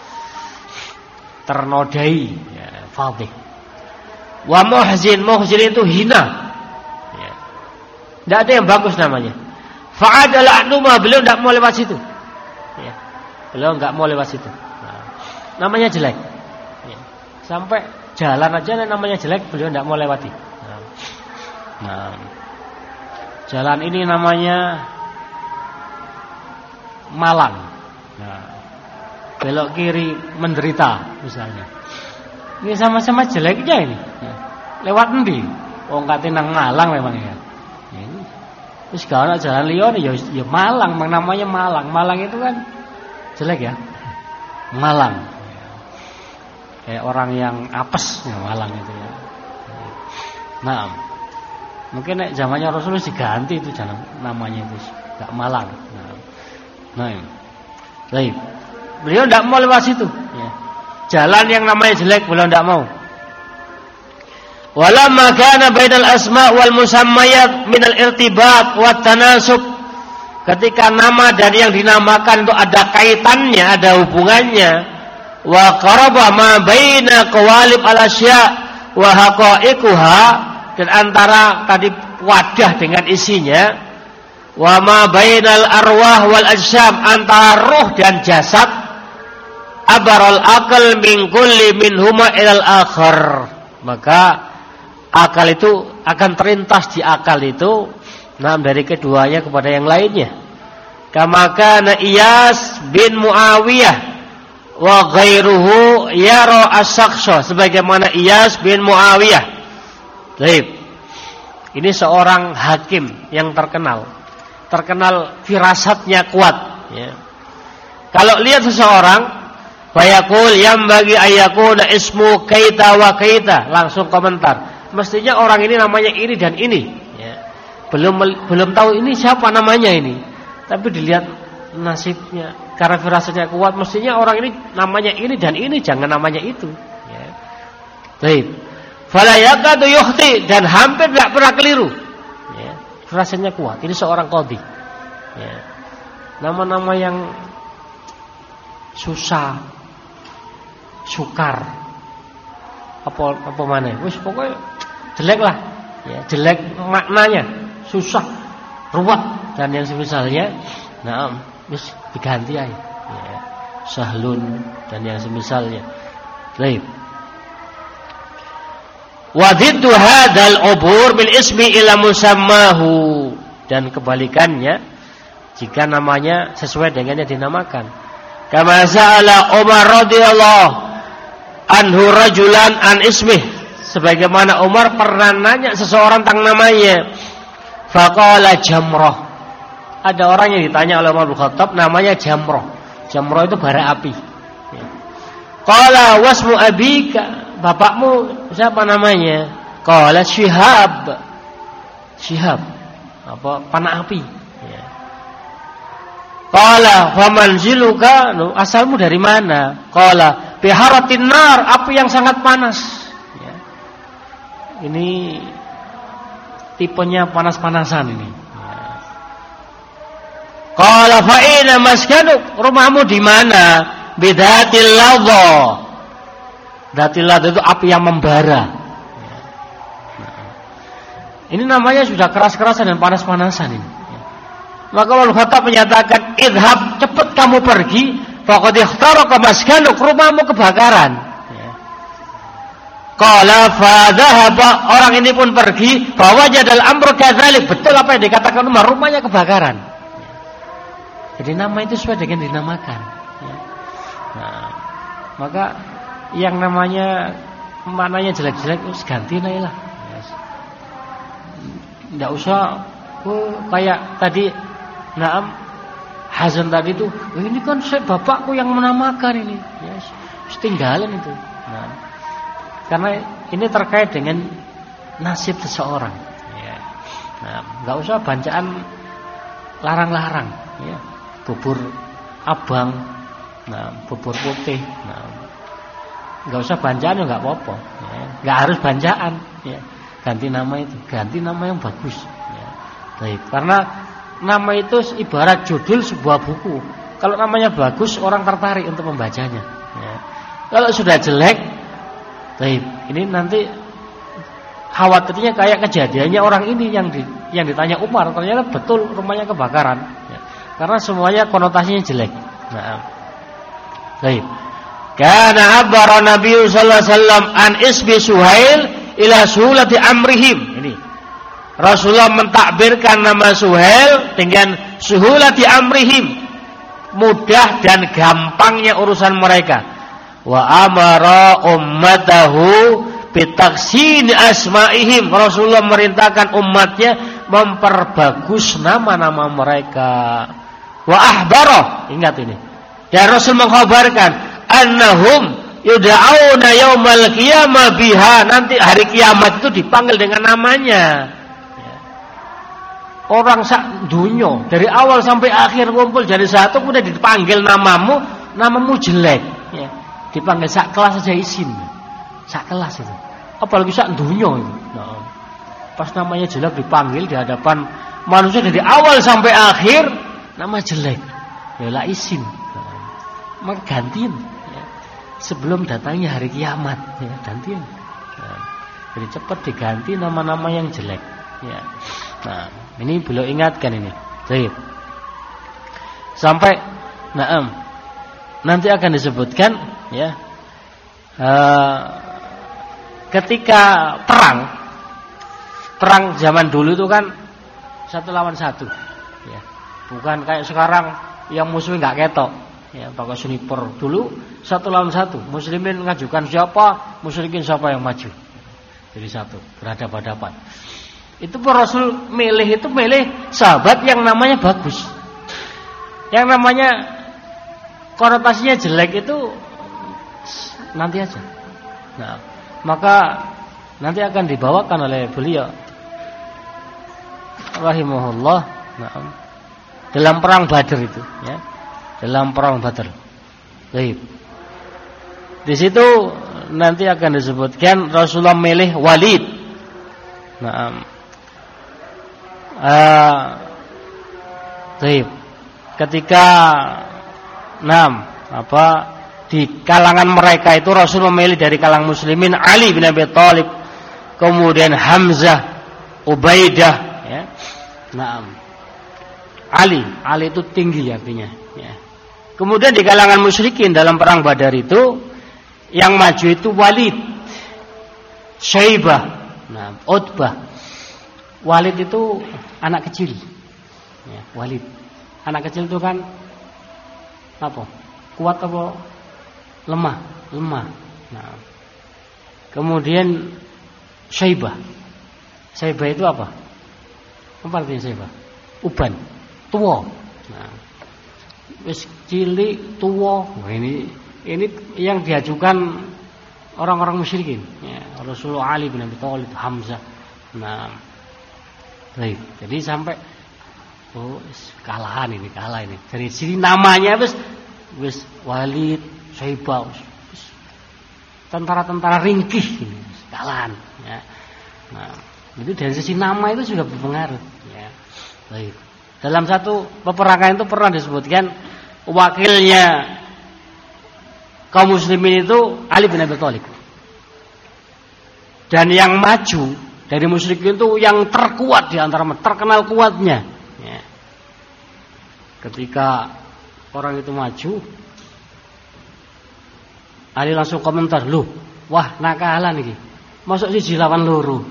S1: Ternodai, ya, fadhih. Wa muhzin itu hina. Ya. Tidak ada yang bagus namanya. Fa'adala anuma, beliau tidak mau lewat situ. Ya. Beliau tidak mau lewat situ. Nah. Namanya jelek. Ya. Sampai jalan aja namanya jelek, beliau tidak mau lewati. Nah. Jalan ini namanya Malang. Nah. Belok kiri menderita misalnya. Ini sama-sama jeleknya ini. Ya. Lewat endi? Wong kate nang Malang memang ya. Ini wis gak ana jalan liya ya Malang, namanya Malang. Malang itu kan jelek ya. Malang. Kayak orang yang apes ya Malang itu ya. Nah, mungkin zamannya Rasulullah diganti itu jalan namanya itu, gak Malang. Nah. Baik. Beliau tidak mau lewat situ. Ya. Jalan yang namanya jelek beliau tidak mau. Walamma kana bainal asma wal musammayat minal irtibat wat tanasub. Ketika nama dan yang dinamakan itu ada kaitannya, ada hubungannya. Wa qaraba ma baina qawalib al asya wa haqa'iquha, dan antara tadi wadah dengan isinya. Wa ma bainal arwah wal ajsam, antara ruh dan jasad. Abaral akal min kulli minhuma ilal akhar, maka akal itu akan terlintas di akal itu dari keduanya kepada yang lainnya. Kama kana Iyas bin Muawiyah wa ghairuhu yara as-sakhsha, sebagaimana Iyas bin Muawiyah. Baik. Ini seorang hakim yang terkenal firasatnya kuat, ya. Kalau lihat seseorang fayaqul yang bagi ayakuna ismu kaita wa kaita, langsung komentar. Mestinya orang ini namanya ini dan ini. Ya. Belum tahu ini siapa namanya ini. Tapi dilihat nasibnya, karena firasatnya kuat, mestinya orang ini namanya ini dan ini, jangan namanya itu. Ya. Baik. Fala yakadu yukhti, dan hampir tidak pernah keliru. Ya. Firasatnya kuat. Ini seorang qadhi. Ya. Nama-nama yang susah, sukar, apa mana? Wis pokoknya jelek lah, ya, jelek maknanya, susah, ruwet dan yang semisalnya. Nah, wis diganti aja, ya, sahlun dan yang semisalnya. Baik. Wa dhiddu hadzal ubur bil ismi ila musammahu, dan kebalikannya jika namanya sesuai dengan yang dinamakan. Kama sa'ala Umar radhiyallahu anhu rajulan an ismih, sebagaimana Umar pernah nanya seseorang tentang namanya. Faqala Jamrah. Ada orang yang ditanya oleh Umar bin Khattab namanya Jamrah. Jamrah itu bara api. Qala wasmu abika, bapakmu siapa namanya? Qala Syihab. Syihab apa panah api. Qala famanziluka, asalmu dari mana? Qala biharatin nar, api yang sangat panas. Ya. Ini tipenya panas-panasan ini. Ya. Qala fa aina maskanuk, rumahmu di mana? Bidatil ladha. Datil ladha itu api yang membara. Ya. Nah. Ini namanya sudah keras-kerasan dan panas-panasan ini. Maka Umar Khattab menyatakan, idhab, cepat kamu pergi, faqad ikhtaraka maskanuk, rumahmu kebakaran. Qala fa dhahaba, orang ini pun pergi, fa wajadal amru kadzalik, betul apa yang dikatakan Umar, rumahnya kebakaran. Jadi nama itu sesuai dengan dinamakan. Nah, maka yang namanya maknanya jelek-jelek, ganti lah. Tidak usah kayak tadi. Naam, Hazan tadi itu, ini kan bapakku yang menamakan ini, ya, tinggalan itu. Nah, karena ini terkait dengan nasib seseorang. Ya. Nah, nggak usah bacaan larang-larang, ya, bubur abang, nah, bubur putih, nah, nggak usah bacaan ya nggak apa-apa, ya. Nggak harus bacaan, ya. Ganti nama itu, ganti nama yang bagus. Ya. Baik, karena nama itu ibarat judul sebuah buku. Kalau namanya bagus, orang tertarik untuk membacanya. Ya. Kalau sudah jelek, baik, ini nanti khawatirnya kayak kejadiannya orang ini yang ditanya Umar, ternyata betul rumahnya kebakaran. Ya. Karena semuanya konotasinya jelek. Nah, baik. Kana abara Nabi sallallahu alaihi wasallam an isbi Suhail ila suhulati amrihim. Ini Rasulullah mentakbirkan nama Suhail dengan suhulati amrihim, mudah dan gampangnya urusan mereka. Wa amara ummatahu bitaksini asma'ihim. Rasulullah merintahkan umatnya memperbagus nama-nama mereka. Wa ahbara, ingat ini. Dan Rasul mengkhabarkan annahum yud'auna yaumal qiyamah biha, nanti hari kiamat itu dipanggil dengan namanya. Orang sak dunyo dari awal sampai akhir kumpul jadi satu, kemudian dipanggil namamu jelek, ya. Dipanggil sak kelas saja isin, sak kelas itu. Apalagi sak dunyo itu. Nah, pas namanya jelek dipanggil di hadapan manusia dari awal sampai akhir, nama jelek, ya lah isin. Nah, maka gantiin, ya. Sebelum datangnya hari kiamat, ya, gantiin. Nah, jadi cepat diganti nama-nama yang jelek, ya. Nah, ini beliau ingatkan ini. Baik. Sampai nanti akan disebutkan, ya. Ketika perang zaman dulu itu kan 1 lawan 1, ya. Bukan kayak sekarang yang musuh enggak ketok, ya, pakai sniper. Dulu 1 lawan 1, muslimin ngajukan siapa, musyrikin siapa yang maju. Jadi satu, berhadapan-hadapan. Itu Rasul milih sahabat yang namanya bagus. Yang namanya konotasinya jelek itu nanti aja. Nah, maka nanti akan dibawakan oleh beliau rahimahullah, nah, dalam perang Badar itu, ya. Dalam perang Badar. Baik. Di situ nanti akan disebutkan Rasulullah milih Walid. Nah, ketika di kalangan mereka itu Rasul memilih dari kalangan muslimin Ali bin Abi Thalib, kemudian Hamzah, Ubaidah, ya. Ali itu tinggi artinya, ya. Kemudian di kalangan musyrikin dalam perang Badar itu yang maju itu Walid, Syaibah, Utbah. Walid itu anak kecil, ya, Walid.
S2: Anak kecil itu kan apa? Kuat apa lemah? Lemah. Nah, kemudian syaibah. Syaibah itu apa? Apa artinya syaibah? Uban, tua. Nah, wis cilik, tua. Wah, ini yang diajukan orang-orang musyrikin. Ya, Rasulullah, Ali bin Abi Thalib, Hamzah. Nah, baik. Jadi sampai kalah ini. Dari sini namanya wis Walid, Syaibah, tentara-tentara ringkih ini, kalahan. Ya. Nah, itu dari sisi nama itu juga berpengaruh. Ya. Baik. Dalam satu peperangan itu pernah disebutkan wakilnya kaum muslimin itu Ali bin Abi Thalib. Dan yang maju dari musyrikin itu yang terkuat di antara mereka, terkenal kuatnya. Ya. Ketika orang itu maju, Ali langsung komentar, "Loh, wah nakalan iki. Masuk siji lawan loro."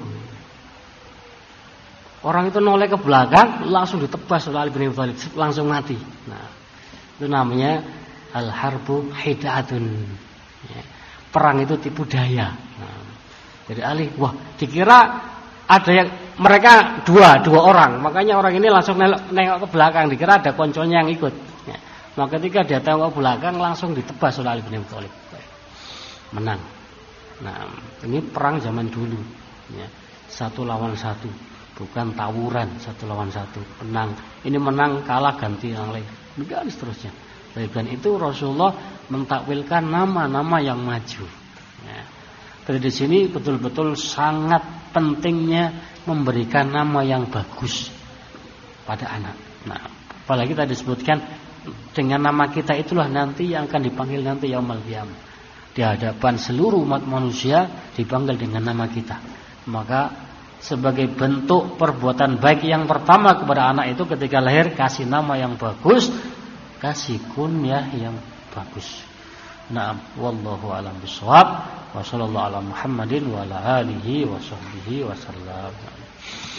S2: Orang itu noleh ke belakang, langsung ditebas oleh Ali bin Abi Thalib, langsung mati. Nah, itu namanya al-harbu hidatun. Ya. Perang itu tipu daya. Nah, jadi Ali, wah, dikira ada yang mereka dua orang, makanya orang ini langsung nengok ke belakang, dikira ada konconya yang ikut. Ya. Maka ketika dia tengok ke belakang, langsung ditebas oleh Ali bin Abi Thalib. Menang. Nah, ini perang zaman dulu. Ya. 1 lawan 1, bukan tawuran 1 lawan 1. Menang. Ini menang, kalah ganti yang lain. Begitu seterusnya. Dan itu Rasulullah mentakwilkan nama-nama yang maju. Ya. Jadi di sini betul-betul sangat pentingnya memberikan nama yang bagus pada anak. Nah, apalagi tadi disebutkan dengan nama kita itulah nanti yang akan dipanggil nanti yaumul qiyamah. Di hadapan seluruh umat manusia dipanggil dengan nama kita. Maka sebagai bentuk perbuatan baik yang pertama kepada anak itu ketika lahir, kasih nama yang bagus, kasih kunyah yang bagus. Na'am, wallahu a'lam bishawab. Wa sallallahu ala Muhammadin wa ala alihi wa sahbihi wa sallam.